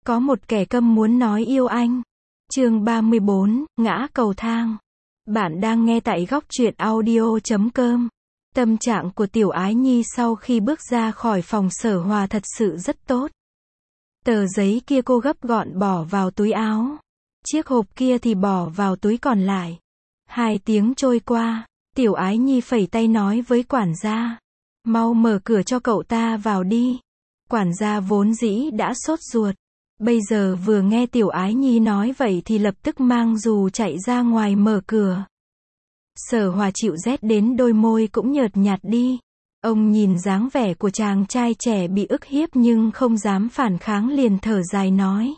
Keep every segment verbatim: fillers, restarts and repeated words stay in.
Có một kẻ câm muốn nói yêu anh. Chương ba mươi bốn, ngã cầu thang. Bạn đang nghe tại góc truyện audio chấm com. Tâm trạng của Tiểu Ái Nhi sau khi bước ra khỏi phòng Sở Hòa thật sự rất tốt. Tờ giấy kia cô gấp gọn bỏ vào túi áo. Chiếc hộp kia thì bỏ vào túi còn lại. Hai tiếng trôi qua, Tiểu Ái Nhi phẩy tay nói với quản gia. Mau mở cửa cho cậu ta vào đi. Quản gia vốn dĩ đã sốt ruột. Bây giờ vừa nghe Tiểu Ái Nhi nói vậy thì lập tức mang dù chạy ra ngoài mở cửa. Sở Hòa chịu rét đến đôi môi cũng nhợt nhạt đi. Ông nhìn dáng vẻ của chàng trai trẻ bị ức hiếp nhưng không dám phản kháng liền thở dài nói.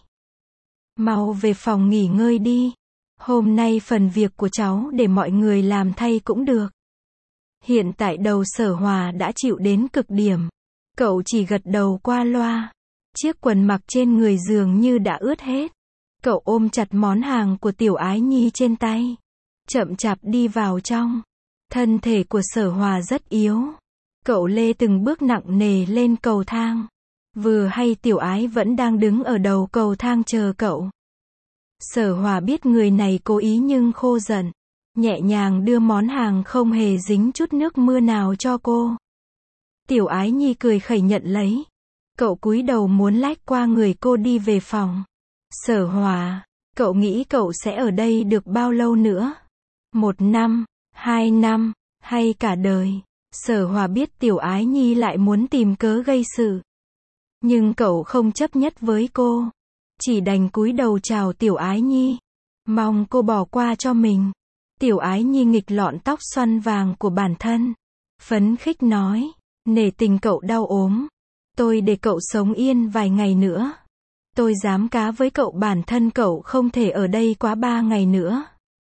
Mau về phòng nghỉ ngơi đi. Hôm nay phần việc của cháu để mọi người làm thay cũng được. Hiện tại đầu Sở Hòa đã chịu đến cực điểm. Cậu chỉ gật đầu qua loa. Chiếc quần mặc trên người dường như đã ướt hết. Cậu ôm chặt món hàng của Tiểu Ái Nhi trên tay. Chậm chạp đi vào trong. Thân thể của Sở Hòa rất yếu. Cậu lê từng bước nặng nề lên cầu thang. Vừa hay Tiểu Ái vẫn đang đứng ở đầu cầu thang chờ cậu. Sở Hòa biết người này cố ý nhưng khô giận. Nhẹ nhàng đưa món hàng không hề dính chút nước mưa nào cho cô. Tiểu Ái Nhi cười khẩy nhận lấy. Cậu cúi đầu muốn lách qua người cô đi về phòng. Sở Hòa, cậu nghĩ cậu sẽ ở đây được bao lâu nữa? Một năm, hai năm, hay cả đời? Sở Hòa biết Tiểu Ái Nhi lại muốn tìm cớ gây sự. Nhưng cậu không chấp nhất với cô. Chỉ đành cúi đầu chào Tiểu Ái Nhi. Mong cô bỏ qua cho mình. Tiểu Ái Nhi nghịch lọn tóc xoăn vàng của bản thân. Phấn khích nói, nể tình cậu đau ốm. Tôi để cậu sống yên vài ngày nữa. Tôi dám cá với cậu bản thân cậu không thể ở đây quá ba ngày nữa.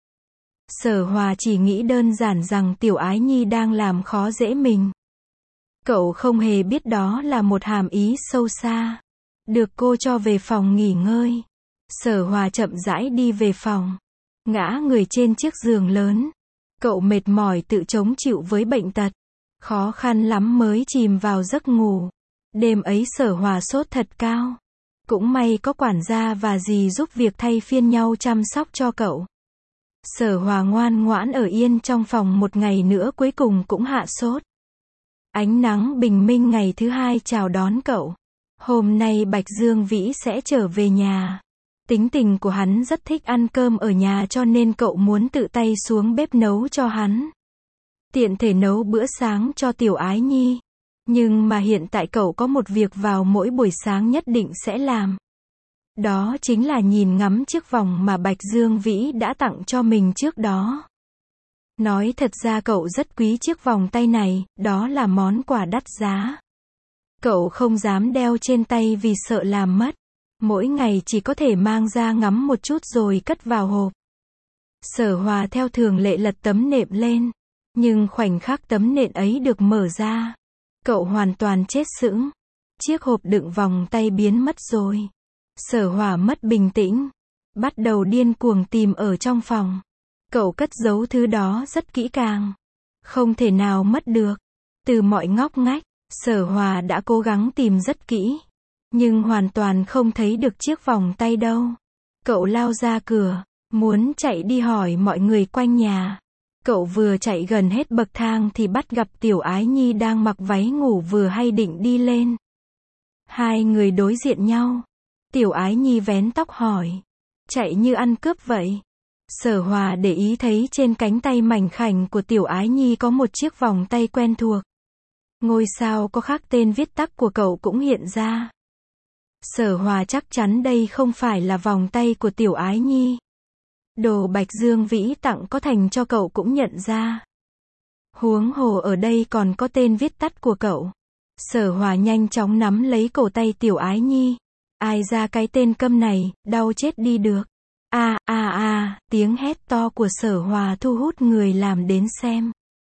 Sở Hòa chỉ nghĩ đơn giản rằng Tiểu Ái Nhi đang làm khó dễ mình. Cậu không hề biết đó là một hàm ý sâu xa. Được cô cho về phòng nghỉ ngơi. Sở Hòa chậm rãi đi về phòng. Ngã người trên chiếc giường lớn. Cậu mệt mỏi tự chống chịu với bệnh tật. Khó khăn lắm mới chìm vào giấc ngủ. Đêm ấy Sở Hòa sốt thật cao. Cũng may có quản gia và dì giúp việc thay phiên nhau chăm sóc cho cậu. Sở Hòa ngoan ngoãn ở yên trong phòng một ngày nữa cuối cùng cũng hạ sốt. Ánh nắng bình minh ngày thứ hai chào đón cậu. Hôm nay Bạch Dương Vĩ sẽ trở về nhà. Tính tình của hắn rất thích ăn cơm ở nhà cho nên cậu muốn tự tay xuống bếp nấu cho hắn. Tiện thể nấu bữa sáng cho Tiểu Ái Nhi. Nhưng mà hiện tại cậu có một việc vào mỗi buổi sáng nhất định sẽ làm. Đó chính là nhìn ngắm chiếc vòng mà Bạch Dương Vĩ đã tặng cho mình trước đó. Nói thật ra cậu rất quý chiếc vòng tay này, đó là món quà đắt giá. Cậu không dám đeo trên tay vì sợ làm mất. Mỗi ngày chỉ có thể mang ra ngắm một chút rồi cất vào hộp. Sở Hòa theo thường lệ lật tấm nệm lên. Nhưng khoảnh khắc tấm nệm ấy được mở ra. Cậu hoàn toàn chết sững. Chiếc hộp đựng vòng tay biến mất rồi. Sở Hòa mất bình tĩnh. Bắt đầu điên cuồng tìm ở trong phòng. Cậu cất giấu thứ đó rất kỹ càng. Không thể nào mất được. Từ mọi ngóc ngách, Sở Hòa đã cố gắng tìm rất kỹ. Nhưng hoàn toàn không thấy được chiếc vòng tay đâu. Cậu lao ra cửa. Muốn chạy đi hỏi mọi người quanh nhà. Cậu vừa chạy gần hết bậc thang thì bắt gặp Tiểu Ái Nhi đang mặc váy ngủ vừa hay định đi lên. Hai người đối diện nhau. Tiểu Ái Nhi vén tóc hỏi. Chạy như ăn cướp vậy. Sở Hòa để ý thấy trên cánh tay mảnh khảnh của Tiểu Ái Nhi có một chiếc vòng tay quen thuộc. Ngôi sao có khắc tên viết tắt của cậu cũng hiện ra. Sở Hòa chắc chắn đây không phải là vòng tay của Tiểu Ái Nhi. Đồ Bạch Dương Vĩ tặng có thành cho cậu cũng nhận ra. Huống hồ ở đây còn có tên viết tắt của cậu. Sở Hòa nhanh chóng nắm lấy cổ tay Tiểu Ái Nhi. Ai ra cái tên câm này, đau chết đi được. A a a, tiếng hét to của Sở Hòa thu hút người làm đến xem.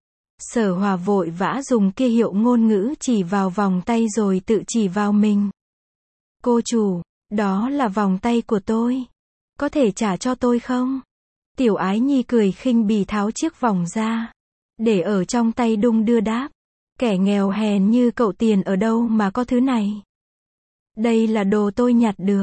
Sở Hòa vội vã dùng kia hiệu ngôn ngữ chỉ vào vòng tay rồi tự chỉ vào mình. Cô chủ, đó là vòng tay của tôi. Có thể trả cho tôi không? Tiểu Ái Nhi cười khinh bỉ tháo chiếc vòng ra. Để ở trong tay đung đưa đáp. Kẻ nghèo hèn như cậu tiền ở đâu mà có thứ này? Đây là đồ tôi nhặt được.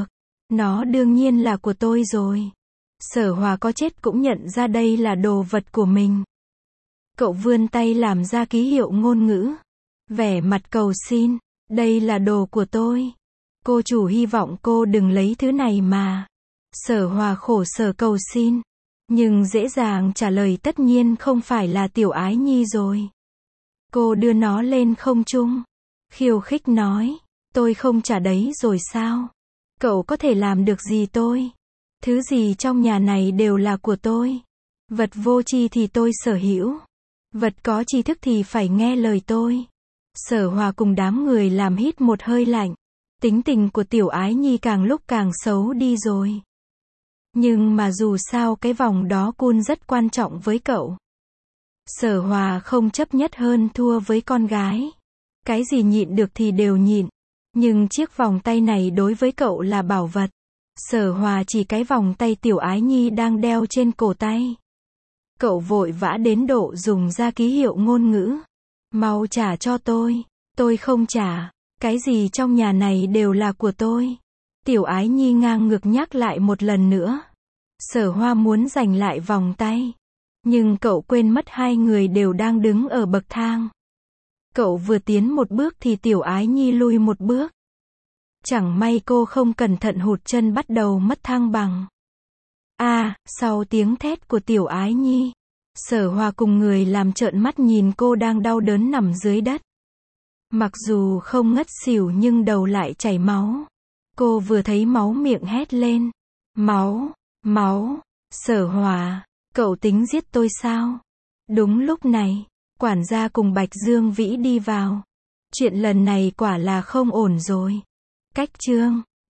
Nó đương nhiên là của tôi rồi. Sở Hòa có chết cũng nhận ra đây là đồ vật của mình. Cậu vươn tay làm ra ký hiệu ngôn ngữ. Vẻ mặt cầu xin. Đây là đồ của tôi. Cô chủ hy vọng cô đừng lấy thứ này mà. Sở Hòa khổ sở cầu xin. Nhưng dễ dàng trả lời tất nhiên không phải là Tiểu Ái Nhi rồi. Cô đưa nó lên không trung. Khiêu khích nói. Tôi không trả đấy rồi sao? Cậu có thể làm được gì tôi? Thứ gì trong nhà này đều là của tôi. Vật vô tri thì tôi sở hữu. Vật có tri thức thì phải nghe lời tôi. Sở Hòa cùng đám người làm hít một hơi lạnh. Tính tình của Tiểu Ái Nhi càng lúc càng xấu đi rồi. Nhưng mà dù sao cái vòng đó cun rất quan trọng với cậu. Sở Hòa không chấp nhất hơn thua với con gái. Cái gì nhịn được thì đều nhịn. Nhưng chiếc vòng tay này đối với cậu là bảo vật. Sở Hòa chỉ cái vòng tay Tiểu Ái Nhi đang đeo trên cổ tay. Cậu vội vã đến độ dùng ra ký hiệu ngôn ngữ. Mau trả cho tôi. Tôi không trả. Cái gì trong nhà này đều là của tôi. Tiểu Ái Nhi ngang ngược nhắc lại một lần nữa. Sở Hoa muốn giành lại vòng tay. Nhưng cậu quên mất hai người đều đang đứng ở bậc thang. Cậu vừa tiến một bước thì Tiểu Ái Nhi lui một bước. Chẳng may cô không cẩn thận hụt chân bắt đầu mất thăng bằng. À, sau tiếng thét của Tiểu Ái Nhi, Sở Hoa cùng người làm trợn mắt nhìn cô đang đau đớn nằm dưới đất. Mặc dù không ngất xỉu nhưng đầu lại chảy máu. Cô vừa thấy máu miệng hét lên. Máu, máu, Sở Hoa, cậu tính giết tôi sao? Đúng lúc này, quản gia cùng Bạch Dương Vĩ đi vào. Chuyện lần này quả là không ổn rồi. Cách chương